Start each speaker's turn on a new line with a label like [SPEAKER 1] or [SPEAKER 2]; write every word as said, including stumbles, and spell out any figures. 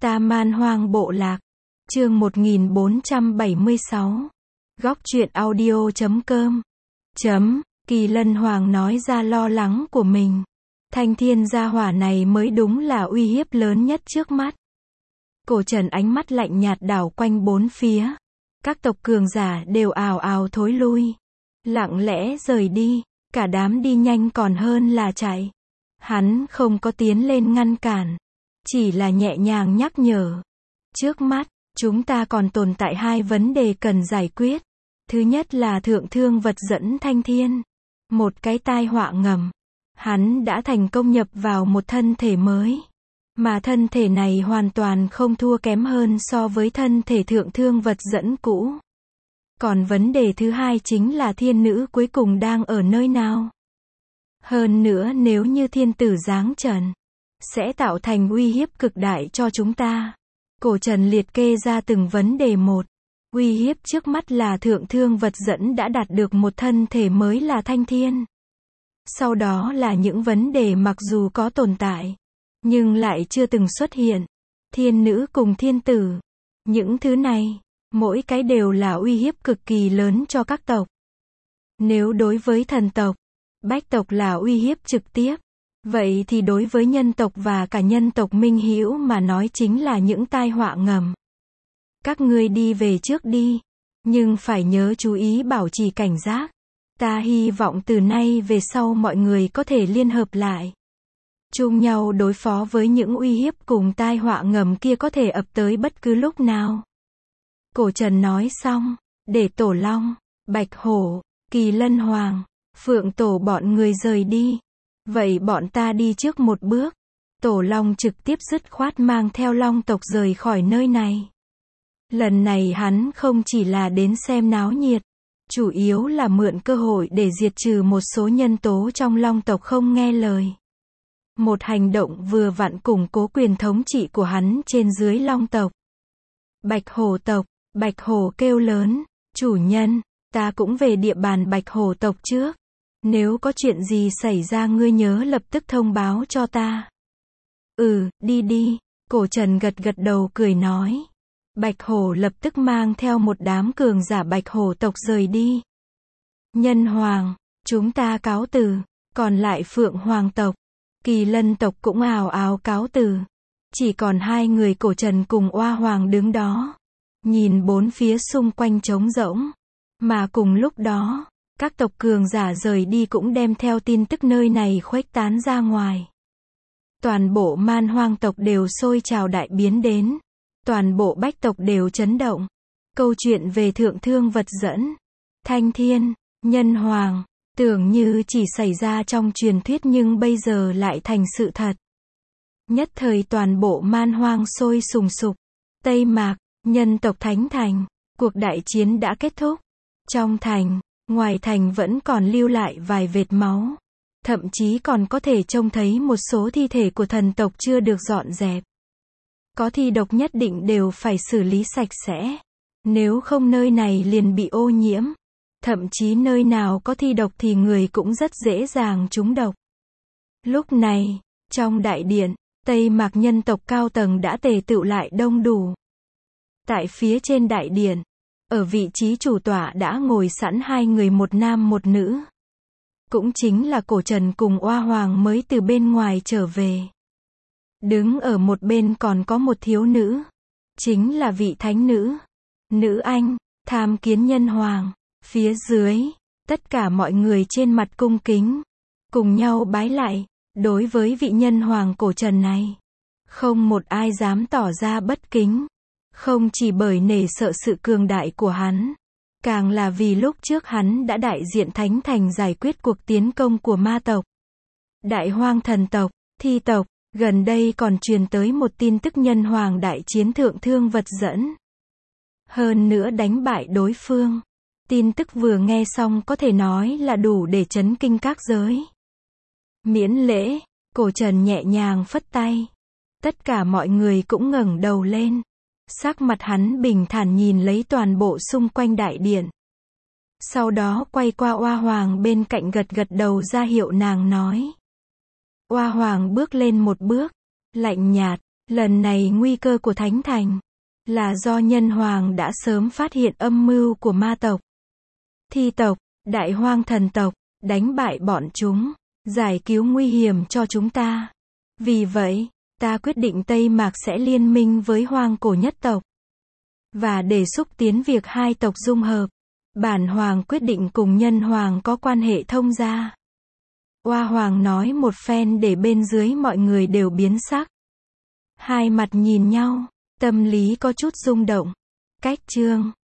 [SPEAKER 1] Ta Man Hoang Bộ Lạc. Chương một nghìn bốn trăm bảy mươi sáu. Góc truyện audio chấm com. Chấm, Kỳ Lân Hoàng nói ra lo lắng của mình. Thanh thiên gia hỏa này mới đúng là uy hiếp lớn nhất trước mắt. Cổ Trần ánh mắt lạnh nhạt đảo quanh bốn phía. Các tộc cường giả đều ào ào thối lui. Lặng lẽ rời đi, cả đám đi nhanh còn hơn là chạy. Hắn không có tiến lên ngăn cản, chỉ là nhẹ nhàng nhắc nhở. Trước mắt, chúng ta còn tồn tại hai vấn đề cần giải quyết. Thứ nhất là thượng thương vật dẫn thanh thiên. Một cái tai họa ngầm. Hắn đã thành công nhập vào một thân thể mới. Mà thân thể này hoàn toàn không thua kém hơn so với thân thể thượng thương vật dẫn cũ. Còn vấn đề thứ hai chính là thiên nữ cuối cùng đang ở nơi nào. Hơn nữa nếu như thiên tử giáng trần, sẽ tạo thành uy hiếp cực đại cho chúng ta. Cổ Trần liệt kê ra từng vấn đề một. Uy hiếp trước mắt là thượng thương vật dẫn đã đạt được một thân thể mới là thanh thiên. Sau đó là những vấn đề mặc dù có tồn tại, nhưng lại chưa từng xuất hiện. Thiên nữ cùng thiên tử. Những thứ này, mỗi cái đều là uy hiếp cực kỳ lớn cho các tộc. Nếu đối với thần tộc, bách tộc là uy hiếp trực tiếp, vậy thì đối với nhân tộc và cả nhân tộc minh hữu mà nói chính là những tai họa ngầm. Các ngươi đi về trước đi, nhưng phải nhớ chú ý bảo trì cảnh giác. Ta hy vọng từ nay về sau mọi người có thể liên hợp lại, chung nhau đối phó với những uy hiếp cùng tai họa ngầm kia có thể ập tới bất cứ lúc nào. Cổ Trần nói xong, để Tổ Long, Bạch Hổ, Kỳ Lân Hoàng, Phượng Tổ bọn người rời đi. Vậy bọn ta đi trước một bước. Tổ Long trực tiếp dứt khoát mang theo Long tộc rời khỏi nơi này. Lần này hắn không chỉ là đến xem náo nhiệt, chủ yếu là mượn cơ hội để diệt trừ một số nhân tố trong Long tộc không nghe lời. Một hành động vừa vặn củng cố quyền thống trị của hắn trên dưới Long tộc. Bạch Hổ tộc, Bạch Hổ kêu lớn, chủ nhân, ta cũng về địa bàn Bạch Hổ tộc trước. Nếu có chuyện gì xảy ra ngươi nhớ lập tức thông báo cho ta. Ừ, đi đi, Cổ Trần gật gật đầu cười nói. Bạch Hổ lập tức mang theo một đám cường giả Bạch Hổ tộc rời đi. Nhân Hoàng, chúng ta cáo từ, còn lại Phượng Hoàng tộc, Kỳ Lân tộc cũng ào ào cáo từ. Chỉ còn hai người Cổ Trần cùng Oa Hoàng đứng đó, nhìn bốn phía xung quanh trống rỗng. Mà cùng lúc đó, các tộc cường giả rời đi cũng đem theo tin tức nơi này khuếch tán ra ngoài. Toàn bộ Man Hoang tộc đều sôi trào đại biến đến. Toàn bộ bách tộc đều chấn động. Câu chuyện về thượng thương vật dẫn, thanh thiên, nhân hoàng, tưởng như chỉ xảy ra trong truyền thuyết nhưng bây giờ lại thành sự thật. Nhất thời toàn bộ Man Hoang sôi sùng sục. Tây Mạc, nhân tộc Thánh Thành, cuộc đại chiến đã kết thúc. Trong thành, ngoài thành vẫn còn lưu lại vài vệt máu. Thậm chí còn có thể trông thấy một số thi thể của thần tộc chưa được dọn dẹp. Có thi độc nhất định đều phải xử lý sạch sẽ. Nếu không nơi này liền bị ô nhiễm. Thậm chí nơi nào có thi độc thì người cũng rất dễ dàng trúng độc. Lúc này, trong đại điện, Tây Mạc nhân tộc cao tầng đã tề tựu lại đông đủ. Tại phía trên đại điện, ở vị trí chủ tọa đã ngồi sẵn hai người một nam một nữ. Cũng chính là Cổ Trần cùng Oa Hoàng mới từ bên ngoài trở về. Đứng ở một bên còn có một thiếu nữ. Chính là vị thánh nữ. Nữ anh, tham kiến nhân hoàng. Phía dưới, tất cả mọi người trên mặt cung kính. Cùng nhau bái lại, đối với vị nhân hoàng Cổ Trần này. Không một ai dám tỏ ra bất kính. Không chỉ bởi nể sợ sự cường đại của hắn. Càng là vì lúc trước hắn đã đại diện Thánh Thành giải quyết cuộc tiến công của ma tộc. Đại Hoang thần tộc, thi tộc. Gần đây còn truyền tới một tin tức nhân hoàng đại chiến thượng thương vật dẫn. Hơn nữa đánh bại đối phương. Tin tức vừa nghe xong có thể nói là đủ để chấn kinh các giới. Miễn lễ, Cổ Trần nhẹ nhàng phất tay. Tất cả mọi người cũng ngẩng đầu lên. Sắc mặt hắn bình thản nhìn lấy toàn bộ xung quanh đại điện. Sau đó quay qua Oa Hoàng bên cạnh gật gật đầu ra hiệu nàng nói. Oa Hoàng bước lên một bước, lạnh nhạt, Lần này nguy cơ của Thánh Thành là do Nhân Hoàng đã sớm phát hiện âm mưu của ma tộc, Thi tộc, Đại Hoang thần tộc, đánh bại bọn chúng, giải cứu nguy hiểm cho chúng ta. Vì vậy, ta quyết định Tây Mạc sẽ liên minh với Hoang Cổ nhất tộc và để xúc tiến việc hai tộc dung hợp. Bản Hoàng quyết định cùng Nhân Hoàng có quan hệ thông gia. Oa Hoàng nói một phen để bên dưới mọi người đều biến sắc. Hai mặt nhìn nhau, tâm lý có chút rung động. Cách chương